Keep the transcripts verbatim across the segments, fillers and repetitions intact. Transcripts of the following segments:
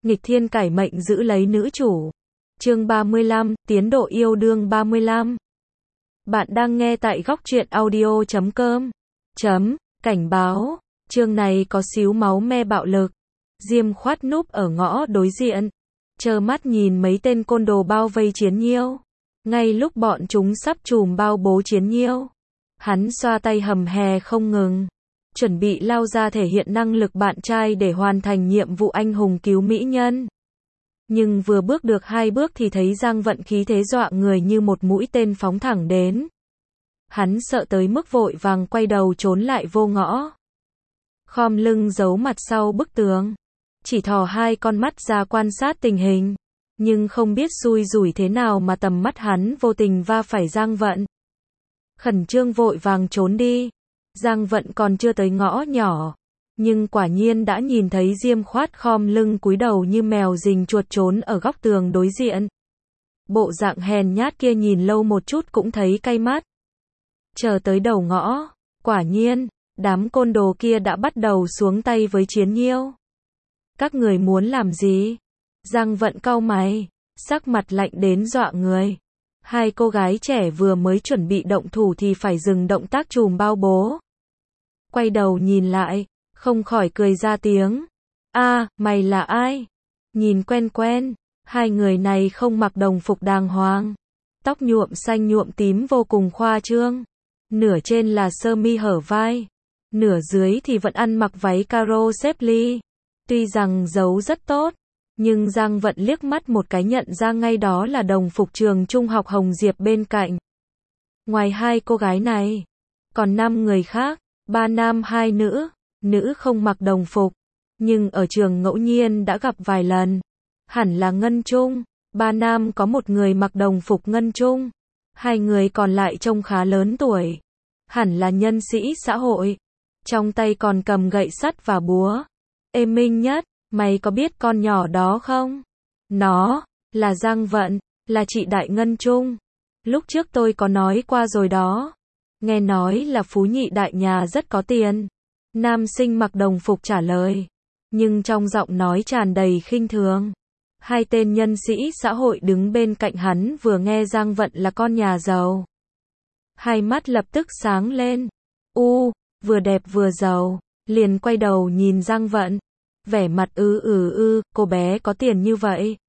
nghịch thiên cải mệnh giữ lấy nữ chủ. Chương ba mươi lăm, tiến độ yêu đương ba mươi lăm. Bạn đang nghe tại góc truyện audio chấm com. Chấm, cảnh báo, chương này có xíu máu me bạo lực. Diêm Khoát núp ở ngõ đối diện, trơ mắt nhìn mấy tên côn đồ bao vây Chiến Nhiêu. Ngay lúc bọn chúng sắp trùm bao bố Chiến Nhiêu, hắn xoa tay hầm hè không ngừng, chuẩn bị lao ra thể hiện năng lực bạn trai để hoàn thành nhiệm vụ anh hùng cứu mỹ nhân. Nhưng vừa bước được hai bước thì thấy Giang Vận khí thế dọa người như một mũi tên phóng thẳng đến. Hắn sợ tới mức vội vàng quay đầu trốn lại vô ngõ, khom lưng giấu mặt sau bức tường, chỉ thò hai con mắt ra quan sát tình hình. Nhưng không biết xui rủi thế nào mà tầm mắt hắn vô tình va phải Giang Vận. Khẩn trương vội vàng trốn đi. Giang Vận còn chưa tới ngõ nhỏ, nhưng quả nhiên đã nhìn thấy Diêm Khoát khom lưng cúi đầu như mèo rình chuột trốn ở góc tường đối diện. Bộ dạng hèn nhát kia nhìn lâu một chút cũng thấy cay mắt. Chờ tới đầu ngõ, quả nhiên, đám côn đồ kia đã bắt đầu xuống tay với Chiến Nhiêu. Các người muốn làm gì? Giang Vận cau mày, sắc mặt lạnh đến dọa người. Hai cô gái trẻ vừa mới chuẩn bị động thủ thì phải dừng động tác trùm bao bố. Quay đầu nhìn lại, không khỏi cười ra tiếng. A, à, mày là ai? Nhìn quen quen, hai người này không mặc đồng phục đàng hoàng. Tóc nhuộm xanh nhuộm tím vô cùng khoa trương. Nửa trên là sơ mi hở vai, nửa dưới thì vẫn ăn mặc váy caro xếp ly. Tuy rằng giấu rất tốt, nhưng Giang Vận liếc mắt một cái nhận ra ngay đó là đồng phục trường trung học Hồng Diệp bên cạnh. Ngoài hai cô gái này, còn năm người khác, ba nam hai nữ. Nữ không mặc đồng phục, nhưng ở trường ngẫu nhiên đã gặp vài lần. Hẳn là Ngân Trung. Ba nam có một người mặc đồng phục Ngân Trung, hai người còn lại trông khá lớn tuổi, hẳn là nhân sĩ xã hội. Trong tay còn cầm gậy sắt và búa. Ê Minh Nhất, mày có biết con nhỏ đó không? Nó là Giang Vận, là chị Đại Ngân Trung. Lúc trước tôi có nói qua rồi đó. Nghe nói là phú nhị đại nhà rất có tiền. Nam sinh mặc đồng phục trả lời, nhưng trong giọng nói tràn đầy khinh thường. Hai tên nhân sĩ xã hội đứng bên cạnh hắn vừa nghe Giang Vận là con nhà giàu, hai mắt lập tức sáng lên. U, vừa đẹp vừa giàu, liền quay đầu nhìn Giang Vận, vẻ mặt ư ừ ư, cô bé có tiền như vậy,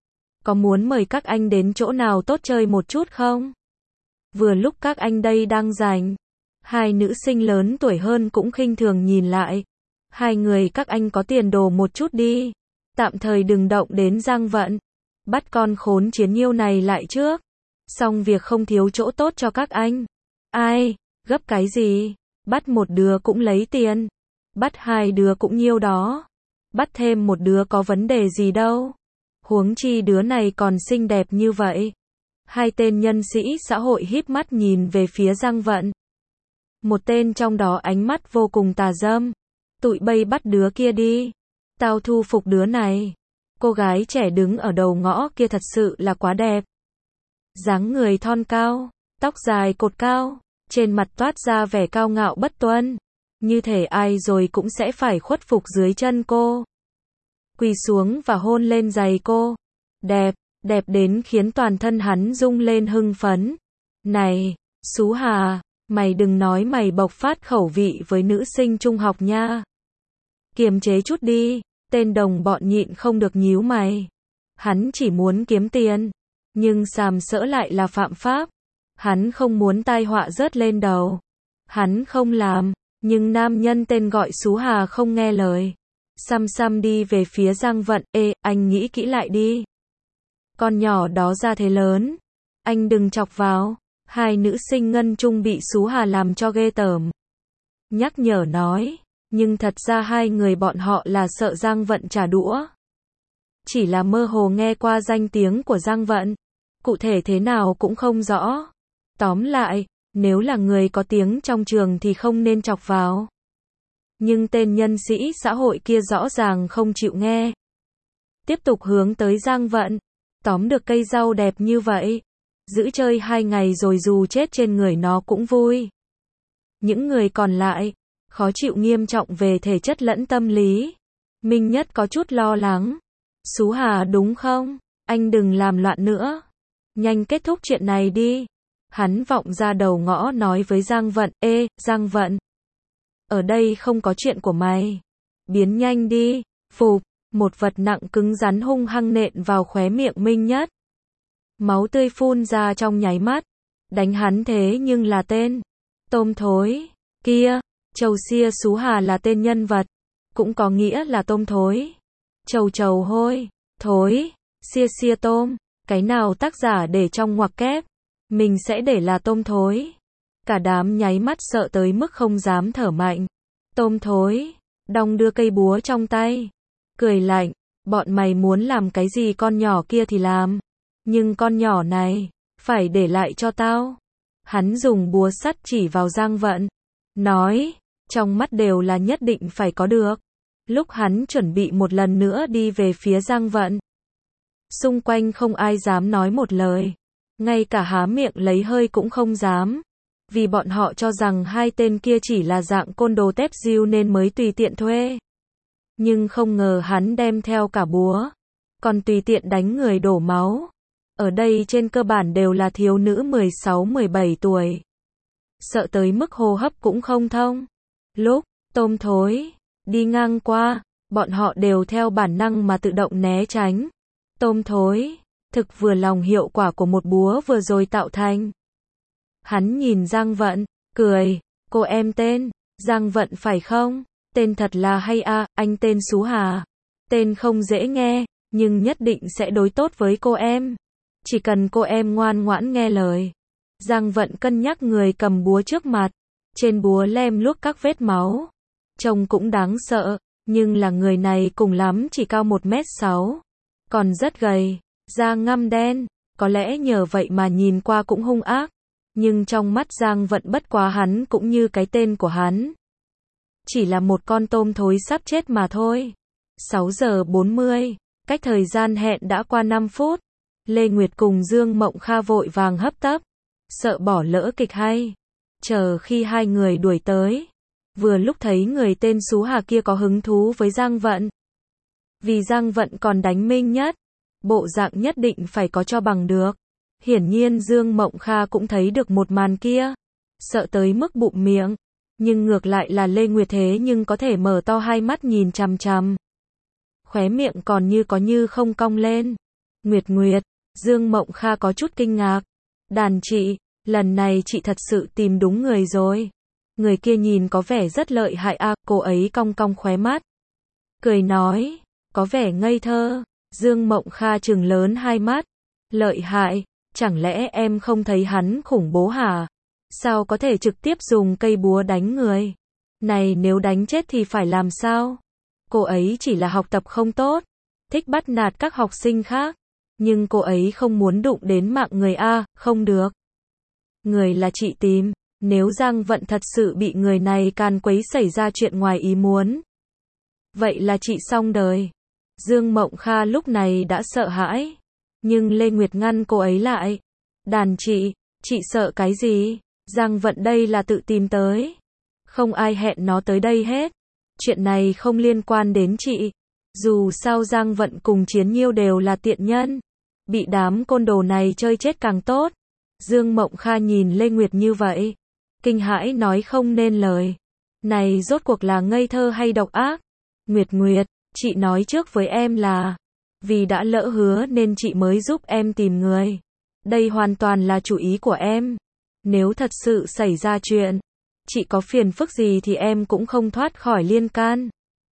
có muốn mời các anh đến chỗ nào tốt chơi một chút không? Vừa lúc các anh đây đang rảnh. Hai nữ sinh lớn tuổi hơn cũng khinh thường nhìn lại. Hai người các anh có tiền đồ một chút đi, tạm thời đừng động đến Giang Vận. Bắt con khốn Chiến Nhiêu này lại trước, xong việc không thiếu chỗ tốt cho các anh. Ai, gấp cái gì? Bắt một đứa cũng lấy tiền, bắt hai đứa cũng nhiêu đó, bắt thêm một đứa có vấn đề gì đâu. Huống chi đứa này còn xinh đẹp như vậy. Hai tên nhân sĩ xã hội híp mắt nhìn về phía Giang Vận. Một tên trong đó ánh mắt vô cùng tà dâm. Tụi bay bắt đứa kia đi, tao thu phục đứa này. Cô gái trẻ đứng ở đầu ngõ kia thật sự là quá đẹp. Dáng người thon cao, tóc dài cột cao, trên mặt toát ra vẻ cao ngạo bất tuân, như thể ai rồi cũng sẽ phải khuất phục dưới chân cô. Quỳ xuống và hôn lên giày cô. Đẹp, đẹp đến khiến toàn thân hắn rung lên hưng phấn. Này, Sú Hà, mày đừng nói mày bộc phát khẩu vị với nữ sinh trung học nha. Kiềm chế chút đi. Tên đồng bọn nhịn không được nhíu mày. Hắn chỉ muốn kiếm tiền, nhưng sàm sỡ lại là phạm pháp. Hắn không muốn tai họa rớt lên đầu. Hắn không làm, nhưng nam nhân tên gọi Sú Hà không nghe lời. Xăm xăm đi về phía Giang Vận. Ê, anh nghĩ kỹ lại đi. Con nhỏ đó ra thế lớn, anh đừng chọc vào. Hai nữ sinh Ngân Trung bị Sú Hà làm cho ghê tởm, nhắc nhở nói, nhưng thật ra hai người bọn họ là sợ Giang Vận trả đũa. Chỉ là mơ hồ nghe qua danh tiếng của Giang Vận, cụ thể thế nào cũng không rõ. Tóm lại, nếu là người có tiếng trong trường thì không nên chọc vào. Nhưng tên nhân sĩ xã hội kia rõ ràng không chịu nghe. Tiếp tục hướng tới Giang Vận, tóm được cây rau đẹp như vậy. Giữ chơi hai ngày rồi dù chết trên người nó cũng vui. Những người còn lại, khó chịu nghiêm trọng về thể chất lẫn tâm lý. Minh Nhất có chút lo lắng. Sú Hà đúng không? Anh đừng làm loạn nữa. Nhanh kết thúc chuyện này đi. Hắn vọng ra đầu ngõ nói với Giang Vận, ê, Giang Vận. Ở đây không có chuyện của mày. Biến nhanh đi. Phụp, một vật nặng cứng rắn hung hăng nện vào khóe miệng Minh Nhất. Máu tươi phun ra trong nháy mắt. Đánh hắn thế nhưng là tên tôm thối. Kia, Chầu xia Sú Hà là tên nhân vật. Cũng có nghĩa là tôm thối. Chầu chầu hôi, thối, xia xia tôm. Cái nào tác giả để trong ngoặc kép? Mình sẽ để là tôm thối. Cả đám nháy mắt sợ tới mức không dám thở mạnh. Tôm thối. Đong đưa cây búa trong tay. Cười lạnh. Bọn mày muốn làm cái gì con nhỏ kia thì làm. Nhưng con nhỏ này, phải để lại cho tao. Hắn dùng búa sắt chỉ vào Giang Vận. Nói, trong mắt đều là nhất định phải có được. Lúc hắn chuẩn bị một lần nữa đi về phía Giang Vận. Xung quanh không ai dám nói một lời. Ngay cả há miệng lấy hơi cũng không dám. Vì bọn họ cho rằng hai tên kia chỉ là dạng côn đồ tép diêu nên mới tùy tiện thuê. Nhưng không ngờ hắn đem theo cả búa. Còn tùy tiện đánh người đổ máu. Ở đây trên cơ bản đều là thiếu nữ mười sáu mười bảy tuổi. Sợ tới mức hô hấp cũng không thông. Lúc tôm thối đi ngang qua, bọn họ đều theo bản năng mà tự động né tránh. Tôm thối thực vừa lòng hiệu quả của một búa vừa rồi tạo thành. Hắn nhìn Giang Vận, cười, cô em tên Giang Vận phải không? Tên thật là hay a, à, anh tên Sú Hà. Tên không dễ nghe, nhưng nhất định sẽ đối tốt với cô em. Chỉ cần cô em ngoan ngoãn nghe lời. Giang Vận cân nhắc người cầm búa trước mặt. Trên búa lem luốc các vết máu. Trông cũng đáng sợ, nhưng là người này cùng lắm chỉ cao một mét sáu. Còn rất gầy, da ngăm đen, có lẽ nhờ vậy mà nhìn qua cũng hung ác. Nhưng trong mắt Giang Vận bất quá hắn cũng như cái tên của hắn. Chỉ là một con tôm thối sắp chết mà thôi. sáu giờ bốn mươi, cách thời gian hẹn đã qua năm phút. Lê Nguyệt cùng Dương Mộng Kha vội vàng hấp tấp, sợ bỏ lỡ kịch hay. Chờ khi hai người đuổi tới, vừa lúc thấy người tên Sú Hà kia có hứng thú với Giang Vận. Vì Giang Vận còn đánh Minh Nhất, bộ dạng nhất định phải có cho bằng được. Hiển nhiên Dương Mộng Kha cũng thấy được một màn kia, sợ tới mức bụm miệng, nhưng ngược lại là Lê Nguyệt thế nhưng có thể mở to hai mắt nhìn chằm chằm. Khóe miệng còn như có như không cong lên. Nguyệt Nguyệt, Dương Mộng Kha có chút kinh ngạc. Đàn chị, lần này chị thật sự tìm đúng người rồi. Người kia nhìn có vẻ rất lợi hại à, cô ấy cong cong khóe mắt. Cười nói, có vẻ ngây thơ. Dương Mộng Kha trừng lớn hai mắt. Lợi hại, chẳng lẽ em không thấy hắn khủng bố hả? Sao có thể trực tiếp dùng cây búa đánh người? Này nếu đánh chết thì phải làm sao? Cô ấy chỉ là học tập không tốt, thích bắt nạt các học sinh khác. Nhưng cô ấy không muốn đụng đến mạng người a, không được. Người là chị tìm, nếu Giang Vận thật sự bị người này can quấy xảy ra chuyện ngoài ý muốn. Vậy là chị xong đời. Dương Mộng Kha lúc này đã sợ hãi. Nhưng Lê Nguyệt ngăn cô ấy lại. Đàn chị, chị sợ cái gì? Giang Vận đây là tự tìm tới. Không ai hẹn nó tới đây hết. Chuyện này không liên quan đến chị. Dù sao Giang Vận cùng Chiến Nhiêu đều là tiện nhân. Bị đám côn đồ này chơi chết càng tốt. Dương Mộng Kha nhìn Lê Nguyệt như vậy. Kinh hãi nói không nên lời. Này rốt cuộc là ngây thơ hay độc ác? Nguyệt Nguyệt, chị nói trước với em là. Vì đã lỡ hứa nên chị mới giúp em tìm người. Đây hoàn toàn là chủ ý của em. Nếu thật sự xảy ra chuyện, chị có phiền phức gì thì em cũng không thoát khỏi liên can.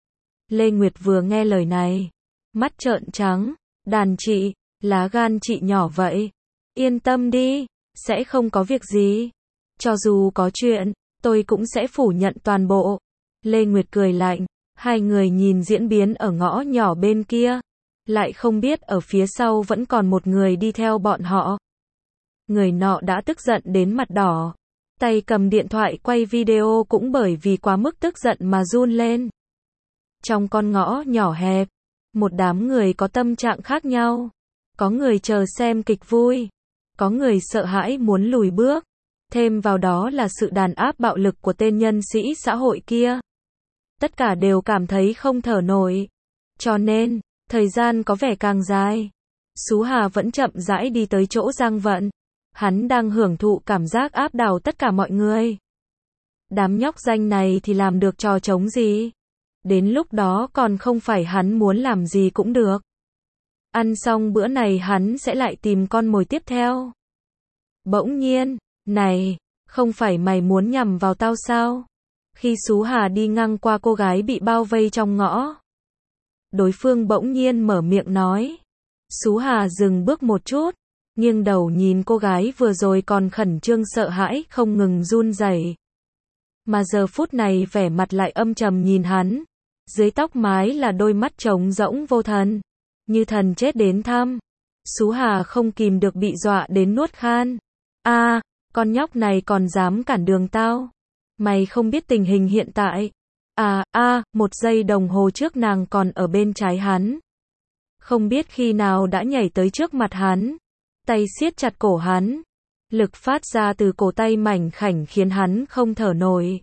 Lê Nguyệt vừa nghe lời này, mắt trợn trắng. Đàn chị, lá gan chị nhỏ vậy. Yên tâm đi, sẽ không có việc gì. Cho dù có chuyện, tôi cũng sẽ phủ nhận toàn bộ. Lê Nguyệt cười lạnh. Hai người nhìn diễn biến ở ngõ nhỏ bên kia. Lại không biết ở phía sau vẫn còn một người đi theo bọn họ. Người nọ đã tức giận đến mặt đỏ. Tay cầm điện thoại quay video cũng bởi vì quá mức tức giận mà run lên. Trong con ngõ nhỏ hẹp, một đám người có tâm trạng khác nhau. Có người chờ xem kịch vui. Có người sợ hãi muốn lùi bước. Thêm vào đó là sự đàn áp bạo lực của tên nhân sĩ xã hội kia. Tất cả đều cảm thấy không thở nổi. Cho nên, Thời gian có vẻ càng dài. Sú Hà vẫn chậm rãi đi tới chỗ Giang Vận. Hắn đang hưởng thụ cảm giác áp đảo tất cả mọi người. Đám nhóc danh này thì làm được trò trống gì? Đến lúc đó còn không phải hắn muốn làm gì cũng được. Ăn xong bữa này hắn sẽ lại tìm con mồi tiếp theo. Bỗng nhiên, này, không phải mày muốn nhằm vào tao sao? Khi Sú Hà đi ngang qua cô gái bị bao vây trong ngõ, đối phương bỗng nhiên mở miệng nói. Sú Hà dừng bước một chút, nghiêng đầu nhìn cô gái vừa rồi còn khẩn trương sợ hãi không ngừng run rẩy, mà giờ phút này vẻ mặt lại âm trầm nhìn hắn. Dưới tóc mái là đôi mắt trống rỗng vô thần, như thần chết đến thăm. Sú Hà không kìm được bị dọa đến nuốt khan. A, à, con nhóc này còn dám cản đường tao. Mày không biết tình hình hiện tại. À, a, à, một giây đồng hồ trước nàng còn ở bên trái hắn. Không biết khi nào đã nhảy tới trước mặt hắn. Tay siết chặt cổ hắn. Lực phát ra từ cổ tay mảnh khảnh khiến hắn không thở nổi.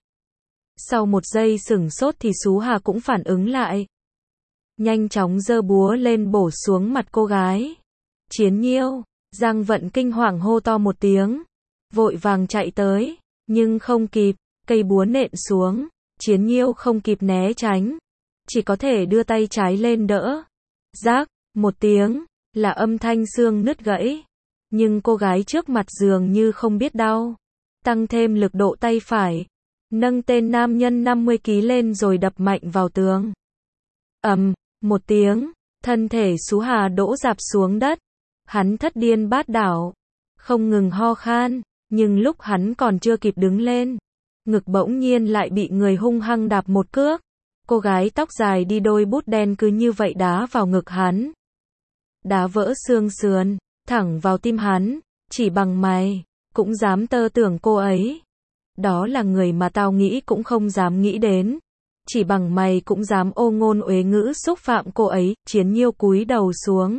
Sau một giây sửng sốt thì Sú Hà cũng phản ứng lại. Nhanh chóng giơ búa lên bổ xuống mặt cô gái. Chiến Nhiêu, Giang Vận kinh hoàng hô to một tiếng. Vội vàng chạy tới, nhưng không kịp, cây búa nện xuống. Chiến Nhiêu không kịp né tránh, chỉ có thể đưa tay trái lên đỡ. Rác, một tiếng, là âm thanh xương nứt gãy. Nhưng cô gái trước mặt dường như không biết đau. Tăng thêm lực độ tay phải. Nâng tên nam nhân năm mươi ki lô gam lên rồi đập mạnh vào tường. Ầm, một tiếng, thân thể Sú Hà đổ rạp xuống đất. Hắn thất điên bát đảo, không ngừng ho khan, nhưng lúc hắn còn chưa kịp đứng lên, ngực bỗng nhiên lại bị người hung hăng đạp một cước. Cô gái tóc dài đi đôi bút đen cứ như vậy đá vào ngực hắn. Đá vỡ xương sườn, thẳng vào tim hắn, chỉ bằng mày, cũng dám tơ tưởng cô ấy. Đó là người mà tao nghĩ cũng không dám nghĩ đến. Chỉ bằng mày cũng dám ô ngôn uế ngữ xúc phạm cô ấy. Chiến Nhiêu cúi đầu xuống,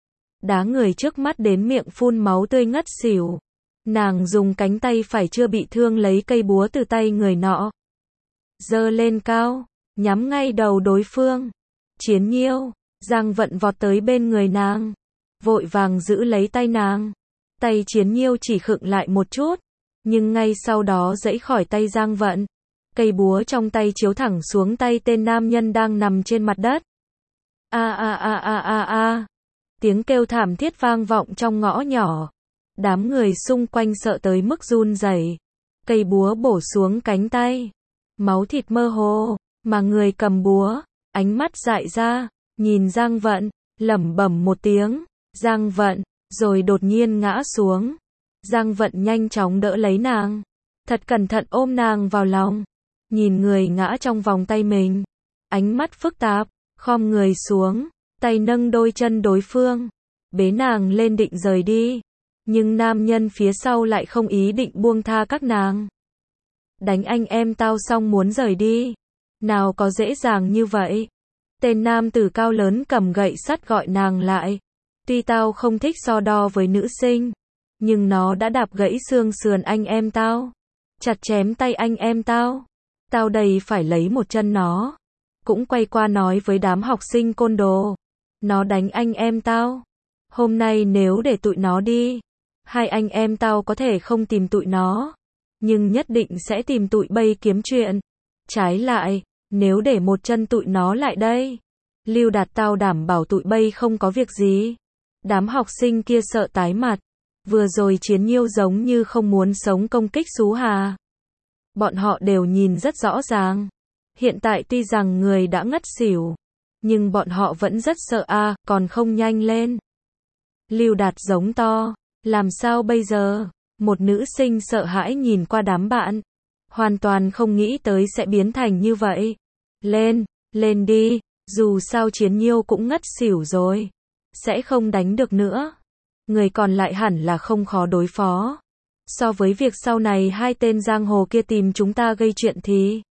đá người trước mắt đến miệng phun máu tươi ngất xỉu. Nàng dùng cánh tay phải chưa bị thương lấy cây búa từ tay người nọ, giơ lên cao, nhắm ngay đầu đối phương. Chiến Nhiêu, Giang Vận vọt tới bên người nàng, vội vàng giữ lấy tay nàng. Tay Chiến Nhiêu chỉ khựng lại một chút, nhưng ngay sau đó giãy khỏi tay Giang Vận. Cây búa trong tay chiếu thẳng xuống tay tên nam nhân đang nằm trên mặt đất. A a a a a a. Tiếng kêu thảm thiết vang vọng trong ngõ nhỏ. Đám người xung quanh sợ tới mức run rẩy. Cây búa bổ xuống cánh tay. Máu thịt mơ hồ, mà người cầm búa, ánh mắt dại ra, nhìn Giang Vận, lẩm bẩm một tiếng, Giang Vận, rồi đột nhiên ngã xuống. Giang Vận nhanh chóng đỡ lấy nàng, thật cẩn thận ôm nàng vào lòng, nhìn người ngã trong vòng tay mình, ánh mắt phức tạp, khom người xuống, tay nâng đôi chân đối phương, bế nàng lên định rời đi, nhưng nam nhân phía sau lại không ý định buông tha các nàng. Đánh anh em tao xong muốn rời đi, nào có dễ dàng như vậy. Tên nam tử cao lớn cầm gậy sắt gọi nàng lại. Tuy tao không thích so đo với nữ sinh, nhưng nó đã đạp gãy xương sườn anh em tao, chặt chém tay anh em tao. Tao đây phải lấy một chân nó. Cũng quay qua nói với đám học sinh côn đồ. Nó đánh anh em tao. Hôm nay nếu để tụi nó đi, hai anh em tao có thể không tìm tụi nó, nhưng nhất định sẽ tìm tụi bay kiếm chuyện. Trái lại, nếu để một chân tụi nó lại đây, Lưu Đạt tao đảm bảo tụi bay không có việc gì. Đám học sinh kia sợ tái mặt. Vừa rồi Chiến Nhiêu giống như không muốn sống công kích Sú Hà. Bọn họ đều nhìn rất rõ ràng. Hiện tại tuy rằng người đã ngất xỉu, nhưng bọn họ vẫn rất sợ a, à, còn không nhanh lên. Lưu Đạt giống to, làm sao bây giờ? Một nữ sinh sợ hãi nhìn qua đám bạn, hoàn toàn không nghĩ tới sẽ biến thành như vậy. Lên, lên đi, dù sao Chiến Nhiêu cũng ngất xỉu rồi, sẽ không đánh được nữa. Người còn lại hẳn là không khó đối phó. So với việc sau này hai tên giang hồ kia tìm chúng ta gây chuyện thì...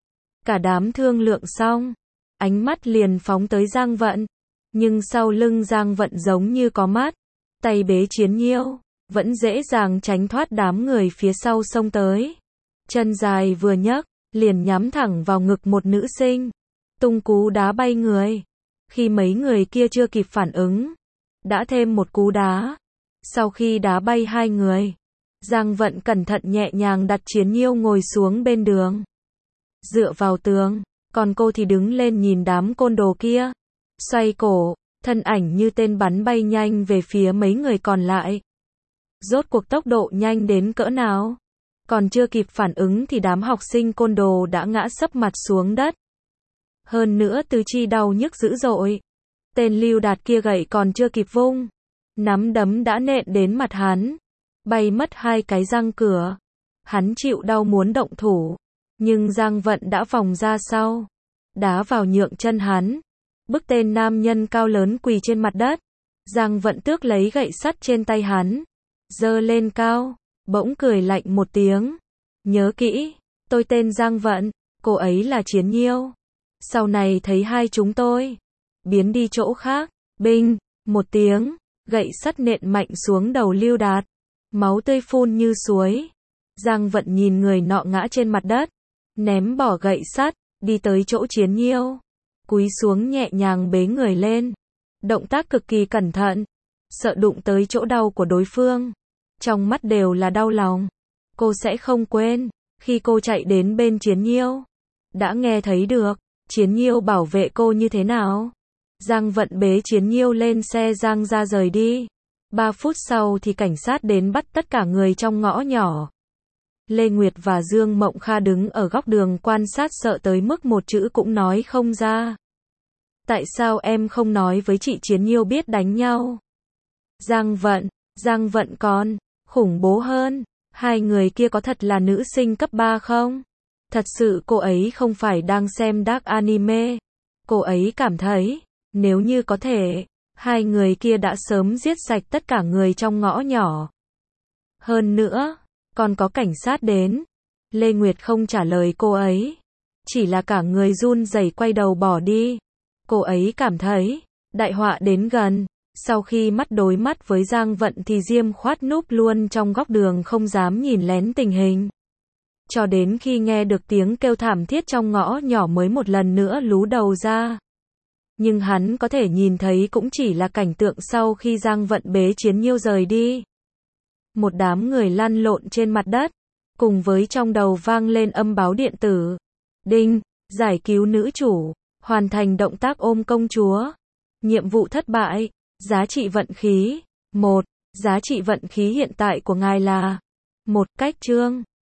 Cả đám thương lượng xong, ánh mắt liền phóng tới Giang Vận. Nhưng sau lưng Giang Vận giống như có mắt, tay bế Chiến Nhiêu, vẫn dễ dàng tránh thoát đám người phía sau xông tới. Chân dài vừa nhấc, liền nhắm thẳng vào ngực một nữ sinh, tung cú đá bay người. Khi mấy người kia chưa kịp phản ứng, đã thêm một cú đá. Sau khi đá bay hai người, Giang Vận cẩn thận nhẹ nhàng đặt Chiến Nhiêu ngồi xuống bên đường, dựa vào tường, còn cô thì đứng lên nhìn đám côn đồ kia, xoay cổ, thân ảnh như tên bắn bay nhanh về phía mấy người còn lại. Rốt cuộc tốc độ nhanh đến cỡ nào? Còn chưa kịp phản ứng thì đám học sinh côn đồ đã ngã sấp mặt xuống đất. Hơn nữa tứ chi đau nhức dữ dội. Tên Lưu Đạt kia gậy còn chưa kịp vung, nắm đấm đã nện đến mặt hắn, bay mất hai cái răng cửa. Hắn chịu đau muốn động thủ, nhưng Giang Vận đã vòng ra sau, đá vào nhượng chân hắn, bức tên nam nhân cao lớn quỳ trên mặt đất. Giang Vận tước lấy gậy sắt trên tay hắn, giơ lên cao, bỗng cười lạnh một tiếng. Nhớ kỹ, tôi tên Giang Vận, cô ấy là Chiến Nhiêu. Sau này thấy hai chúng tôi, biến đi chỗ khác. Binh, một tiếng, gậy sắt nện mạnh xuống đầu Lưu Đạt, máu tươi phun như suối. Giang Vận nhìn người nọ ngã trên mặt đất, ném bỏ gậy sắt, đi tới chỗ Chiến Nhiêu, cúi xuống nhẹ nhàng bế người lên, động tác cực kỳ cẩn thận, sợ đụng tới chỗ đau của đối phương. Trong mắt đều là đau lòng. Cô sẽ không quên, khi cô chạy đến bên Chiến Nhiêu, đã nghe thấy được Chiến Nhiêu bảo vệ cô như thế nào. Giang Vận bế Chiến Nhiêu lên xe Giang ra rời đi. Ba phút sau thì cảnh sát đến bắt tất cả người trong ngõ nhỏ. Lê Nguyệt và Dương Mộng Kha đứng ở góc đường quan sát sợ tới mức một chữ cũng nói không ra. Tại sao em không nói với chị Chiến Nhiêu biết đánh nhau? Giang Vận, Giang Vận còn khủng bố hơn. Hai người kia có thật là nữ sinh cấp ba không? Thật sự cô ấy không phải đang xem dark anime. Cô ấy cảm thấy, nếu như có thể, hai người kia đã sớm giết sạch tất cả người trong ngõ nhỏ. Hơn nữa, còn có cảnh sát đến. Lê Nguyệt không trả lời cô ấy, chỉ là cả người run rẩy quay đầu bỏ đi. Cô ấy cảm thấy, đại họa đến gần. Sau khi mắt đối mắt với Giang Vận thì Diêm Khoát núp luôn trong góc đường không dám nhìn lén tình hình. Cho đến khi nghe được tiếng kêu thảm thiết trong ngõ nhỏ mới một lần nữa lú đầu ra. Nhưng hắn có thể nhìn thấy cũng chỉ là cảnh tượng sau khi Giang Vận bế Chiến Nhiêu rời đi. Một đám người lăn lộn trên mặt đất, cùng với trong đầu vang lên âm báo điện tử. Đinh, giải cứu nữ chủ, hoàn thành động tác ôm công chúa. Nhiệm vụ thất bại. Giá trị vận khí. một. Giá trị vận khí hiện tại của ngài là một. Cách chương